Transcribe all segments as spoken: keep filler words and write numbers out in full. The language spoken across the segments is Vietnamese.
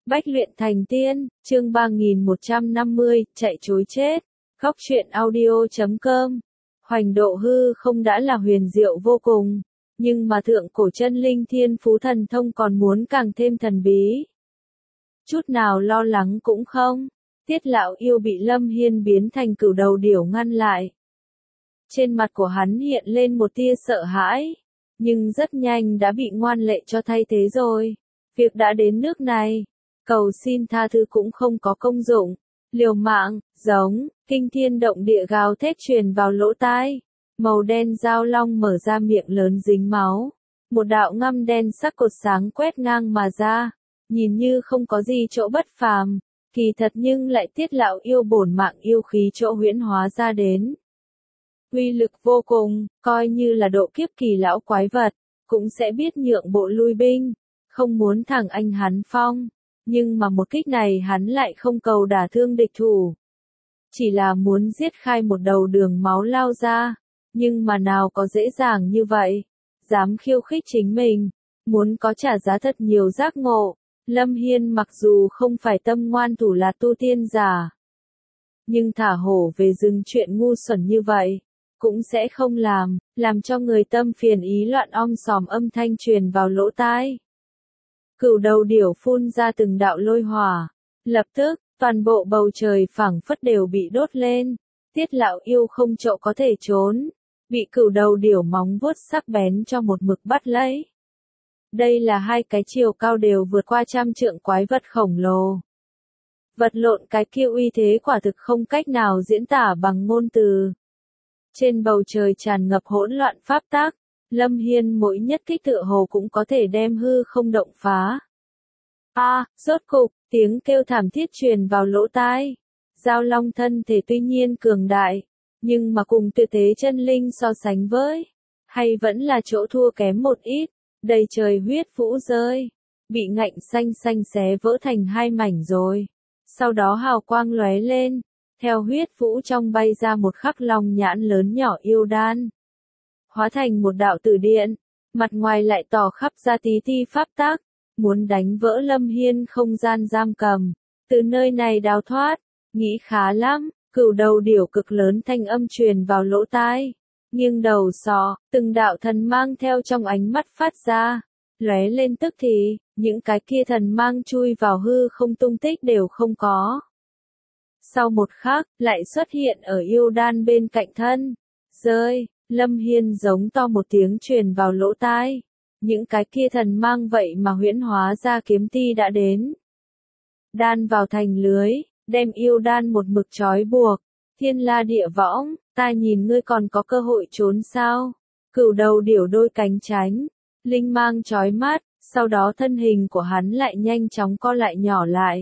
Bách luyện thành tiên, chương ba nghìn một trăm năm mươi, chạy trối chết. Góc truyện audio chấm com. Hoành độ hư không đã là huyền diệu vô cùng, nhưng mà thượng cổ chân linh thiên phú thần thông còn muốn càng thêm thần bí. Chút nào lo lắng cũng không, Tiết lão yêu bị Lâm Hiên biến thành cửu đầu điểu ngăn lại. Trên mặt của hắn hiện lên một tia sợ hãi, nhưng rất nhanh đã bị ngoan lệ cho thay thế rồi. Việc đã đến nước này, cầu xin tha thứ cũng không có công dụng, liều mạng, giống, kinh thiên động địa gào thét truyền vào lỗ tai. Màu đen dao long mở ra miệng lớn dính máu, một đạo ngăm đen sắc cột sáng quét ngang mà ra, nhìn như không có gì chỗ bất phàm, kỳ thật nhưng lại Tiết lão yêu bổn mạng yêu khí chỗ huyễn hóa ra đến. Uy lực vô cùng, coi như là độ kiếp kỳ lão quái vật, cũng sẽ biết nhượng bộ lui binh, không muốn thẳng anh hắn phong. Nhưng mà một kích này hắn lại không cầu đả thương địch thủ, chỉ là muốn giết khai một đầu đường máu lao ra, nhưng mà nào có dễ dàng như vậy, dám khiêu khích chính mình, muốn có trả giá thật nhiều giác ngộ. Lâm Hiên mặc dù không phải tâm ngoan thủ là tu tiên giả, nhưng thả hổ về rừng chuyện ngu xuẩn như vậy, cũng sẽ không làm, làm cho người tâm phiền ý loạn om sòm âm thanh truyền vào lỗ tai. Cửu đầu điểu phun ra từng đạo lôi hỏa, lập tức, toàn bộ bầu trời phảng phất đều bị đốt lên. Tiết lão yêu không chỗ có thể trốn, bị cửu đầu điểu móng vuốt sắc bén cho một mực bắt lấy. Đây là hai cái chiều cao đều vượt qua trăm trượng quái vật khổng lồ. Vật lộn cái kia uy thế quả thực không cách nào diễn tả bằng ngôn từ. Trên bầu trời tràn ngập hỗn loạn pháp tác, Lâm Hiên mỗi nhất kích tựa hồ cũng có thể đem hư không động phá. A, à, rốt cục, tiếng kêu thảm thiết truyền vào lỗ tai. Giao long thân thể tuy nhiên cường đại, nhưng mà cùng tuyệt thế chân linh so sánh với, hay vẫn là chỗ thua kém một ít. Đầy trời huyết vũ rơi, bị ngạnh xanh xanh xé vỡ thành hai mảnh rồi. Sau đó hào quang lóe lên, theo huyết vũ trong bay ra một khắc long nhãn lớn nhỏ yêu đan, hóa thành một đạo tử điện, mặt ngoài lại tỏ khắp ra tí ti pháp tác, muốn đánh vỡ Lâm Hiên không gian giam cầm, từ nơi này đào thoát. Nghĩ khá lắm, cửu đầu điểu cực lớn thanh âm truyền vào lỗ tai. Nghiêng đầu sọ, từng đạo thần mang theo trong ánh mắt phát ra, lóe lên tức thì, những cái kia thần mang chui vào hư không tung tích đều không có. Sau một khắc, lại xuất hiện ở yêu đan bên cạnh thân. Rơi, Lâm Hiên giống to một tiếng truyền vào lỗ tai. Những cái kia thần mang vậy mà huyễn hóa ra kiếm ti đã đến. Đan vào thành lưới, đem yêu đan một mực trói buộc. Thiên la địa võng, ta nhìn ngươi còn có cơ hội trốn sao? Cửu đầu điểu đôi cánh tránh, linh mang chói mắt, sau đó thân hình của hắn lại nhanh chóng co lại nhỏ lại.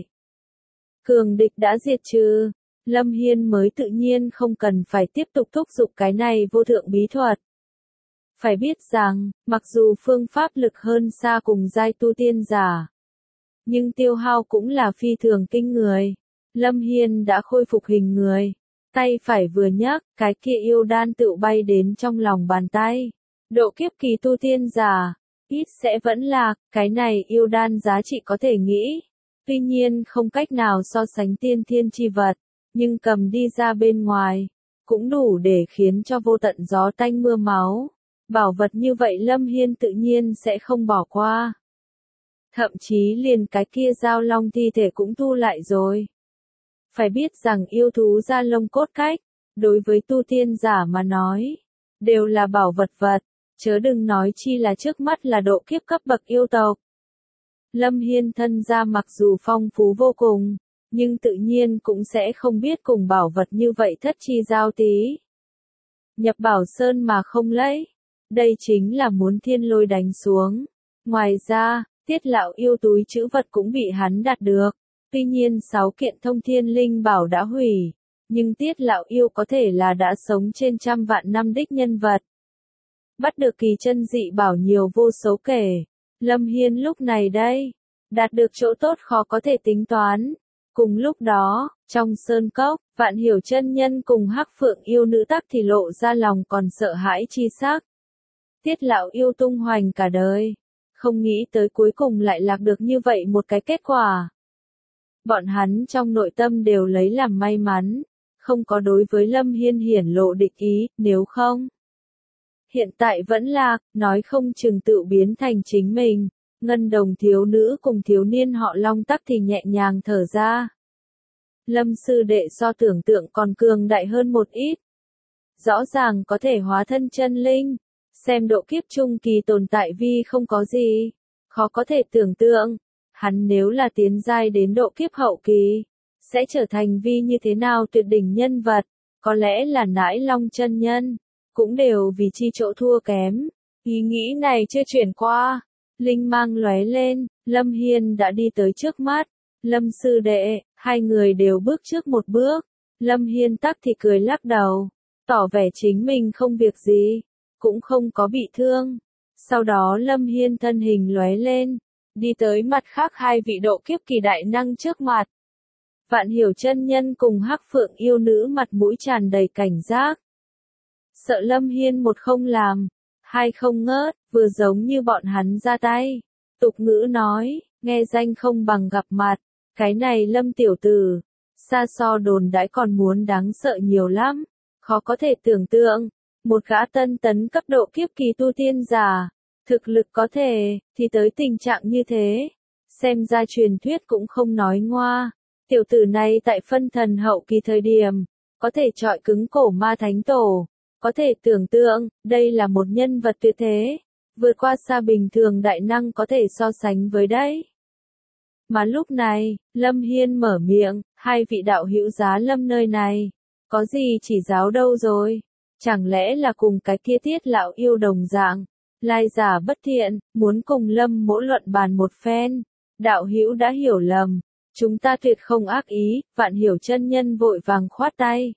Cường địch đã diệt trừ, Lâm Hiên mới tự nhiên không cần phải tiếp tục thúc giục cái này vô thượng bí thuật. Phải biết rằng, mặc dù phương pháp lực hơn xa cùng giai tu tiên giả, nhưng tiêu hao cũng là phi thường kinh người. Lâm Hiên đã khôi phục hình người. Tay phải vừa nhấc, cái kia yêu đan tựu bay đến trong lòng bàn tay. Độ kiếp kỳ tu tiên giả, ít sẽ vẫn là, cái này yêu đan giá trị có thể nghĩ. Tuy nhiên không cách nào so sánh tiên thiên chi vật, nhưng cầm đi ra bên ngoài, cũng đủ để khiến cho vô tận gió tanh mưa máu. Bảo vật như vậy Lâm Hiên tự nhiên sẽ không bỏ qua. Thậm chí liền cái kia giao long thi thể cũng thu lại rồi. Phải biết rằng yêu thú da lông cốt cách, đối với tu tiên giả mà nói, đều là bảo vật vật, chớ đừng nói chi là trước mắt là độ kiếp cấp bậc yêu tộc. Lâm Hiên thân ra mặc dù phong phú vô cùng, nhưng tự nhiên cũng sẽ không biết cùng bảo vật như vậy thất chi giao tí. Nhập bảo sơn mà không lấy, đây chính là muốn thiên lôi đánh xuống. Ngoài ra, Tiết lão yêu túi trữ vật cũng bị hắn đạt được. Tuy nhiên sáu kiện thông thiên linh bảo đã hủy, nhưng Tiết lão yêu có thể là đã sống trên trăm vạn năm đích nhân vật. Bắt được kỳ chân dị bảo nhiều vô số kể. Lâm Hiên lúc này đây, đạt được chỗ tốt khó có thể tính toán. Cùng lúc đó, trong sơn cốc, Vạn Hiểu chân nhân cùng Hắc Phượng yêu nữ tắc thì lộ ra lòng còn sợ hãi chi sắc. Tiết lão yêu tung hoành cả đời, không nghĩ tới cuối cùng lại lạc được như vậy một cái kết quả. Bọn hắn trong nội tâm đều lấy làm may mắn, không có đối với Lâm Hiên hiển lộ địch ý, nếu không. Hiện tại vẫn là, nói không chừng tự biến thành chính mình. Ngân đồng thiếu nữ cùng thiếu niên họ Long tắc thì nhẹ nhàng thở ra. Lâm sư đệ so tưởng tượng còn cường đại hơn một ít. Rõ ràng có thể hóa thân chân linh. Xem độ kiếp trung kỳ tồn tại vi không có gì. Khó có thể tưởng tượng. Hắn nếu là tiến giai đến độ kiếp hậu kỳ. Sẽ trở thành vi như thế nào tuyệt đỉnh nhân vật. Có lẽ là nãi Long chân nhân. Cũng đều vì chi chỗ thua kém. Ý nghĩ này chưa chuyển qua. Linh mang lóe lên, Lâm Hiên đã đi tới trước mắt. Lâm sư đệ, hai người đều bước trước một bước. Lâm Hiên tắc thì cười lắc đầu, tỏ vẻ chính mình không việc gì, cũng không có bị thương. Sau đó Lâm Hiên thân hình lóe lên, đi tới mặt khác hai vị độ kiếp kỳ đại năng trước mặt. Vạn Hiểu chân nhân cùng Hắc Phượng yêu nữ mặt mũi tràn đầy cảnh giác. Sợ Lâm Hiên một không làm, hai không ngớt, vừa giống như bọn hắn ra tay. Tục ngữ nói, nghe danh không bằng gặp mặt, cái này Lâm tiểu tử, xa so đồn đãi còn muốn đáng sợ nhiều lắm, khó có thể tưởng tượng, một gã tân tấn cấp độ kiếp kỳ tu tiên giả, thực lực có thể, thì tới tình trạng như thế, xem ra truyền thuyết cũng không nói ngoa, tiểu tử này tại phân thần hậu kỳ thời điểm, có thể chọi cứng cổ ma thánh tổ. Có thể tưởng tượng, đây là một nhân vật tuyệt thế, vượt qua xa bình thường đại năng có thể so sánh với đấy. Mà lúc này, Lâm Hiên mở miệng, hai vị đạo hữu giá Lâm nơi này, có gì chỉ giáo đâu rồi, chẳng lẽ là cùng cái kia Tiết lão yêu đồng dạng, lai giả bất thiện, muốn cùng Lâm mỗ luận bàn một phen, đạo hữu đã hiểu lầm, chúng ta tuyệt không ác ý, Vạn Hiểu chân nhân vội vàng khoát tay.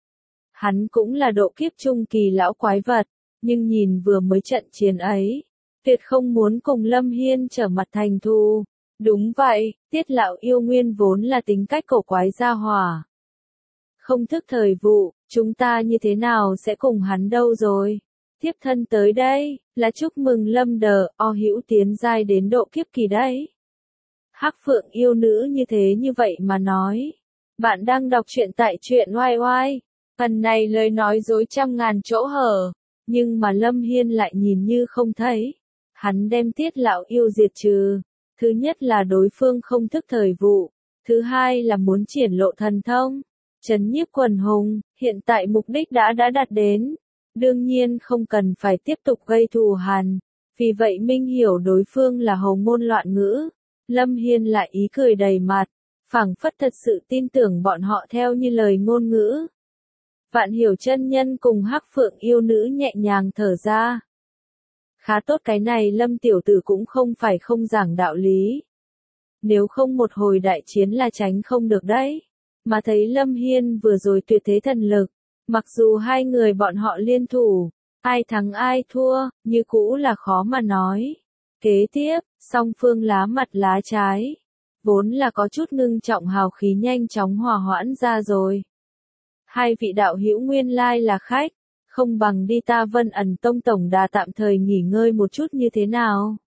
Hắn cũng là độ kiếp trung kỳ lão quái vật, nhưng nhìn vừa mới trận chiến ấy, tuyệt không muốn cùng Lâm Hiên trở mặt thành thù. Đúng vậy, Tiết lão yêu nguyên vốn là tính cách cổ quái gia hỏa. Không thức thời vụ, chúng ta như thế nào sẽ cùng hắn đâu rồi? Tiếp thân tới đây, là chúc mừng Lâm đờ, o hữu tiến giai đến độ kiếp kỳ đấy. Hắc Phượng yêu nữ như thế như vậy mà nói. Bạn đang đọc truyện tại truyện oai oai. Phần này lời nói dối trăm ngàn chỗ hở, nhưng mà Lâm Hiên lại nhìn như không thấy. Hắn đem Tiết lão yêu diệt trừ. Thứ nhất là đối phương không thức thời vụ. Thứ hai là muốn triển lộ thần thông. Trấn nhiếp quần hùng, hiện tại mục đích đã đã đạt đến. Đương nhiên không cần phải tiếp tục gây thù hằn. Vì vậy Minh hiểu đối phương là hầu ngôn loạn ngữ. Lâm Hiên lại ý cười đầy mặt. Phảng phất thật sự tin tưởng bọn họ theo như lời ngôn ngữ. Vạn Hiểu chân nhân cùng Hắc Phượng yêu nữ nhẹ nhàng thở ra. Khá tốt, cái này Lâm tiểu tử cũng không phải không giảng đạo lý. Nếu không một hồi đại chiến là tránh không được đấy. Mà thấy Lâm Hiên vừa rồi tuyệt thế thần lực, mặc dù hai người bọn họ liên thủ, ai thắng ai thua, như cũ là khó mà nói. Kế tiếp, song phương lá mặt lá trái, vốn là có chút ngưng trọng hào khí nhanh chóng hòa hoãn ra rồi. Hai vị đạo hữu nguyên lai là khách, không bằng đi ta Vân ẩn tông tổng đà tạm thời nghỉ ngơi một chút như thế nào?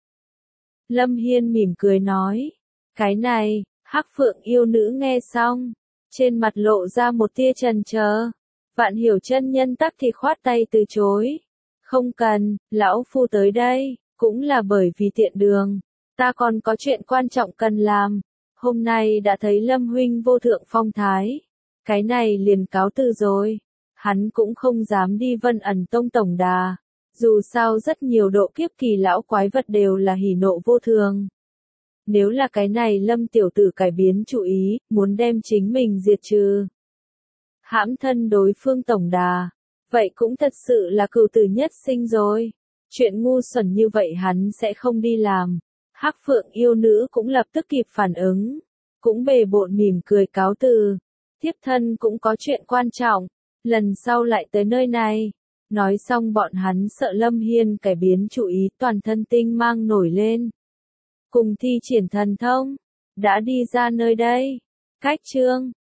Lâm Hiên mỉm cười nói, cái này, Hắc Phượng yêu nữ nghe xong, trên mặt lộ ra một tia chần chờ. Vạn Hiểu chân nhân tắc thì khoát tay từ chối. Không cần, lão phu tới đây, cũng là bởi vì tiện đường, ta còn có chuyện quan trọng cần làm. Hôm nay đã thấy Lâm huynh vô thượng phong thái, cái này liền cáo từ rồi. Hắn cũng không dám đi Vân ẩn tông tổng đà, dù sao rất nhiều độ kiếp kỳ lão quái vật đều là hỉ nộ vô thường. Nếu là cái này Lâm tiểu tử cải biến chủ ý, muốn đem chính mình diệt trừ, hãm thân đối phương tổng đà, vậy cũng thật sự là cừu tử nhất sinh rồi. Chuyện ngu xuẩn như vậy hắn sẽ không đi làm. Hắc Phượng yêu nữ cũng lập tức kịp phản ứng, cũng bề bộn mỉm cười cáo từ. Thiếp thân cũng có chuyện quan trọng, lần sau lại tới nơi này. Nói xong bọn hắn sợ Lâm Hiên cải biến chủ ý, toàn thân tinh mang nổi lên. Cùng thi triển thần thông, đã đi ra nơi đây. Cách chương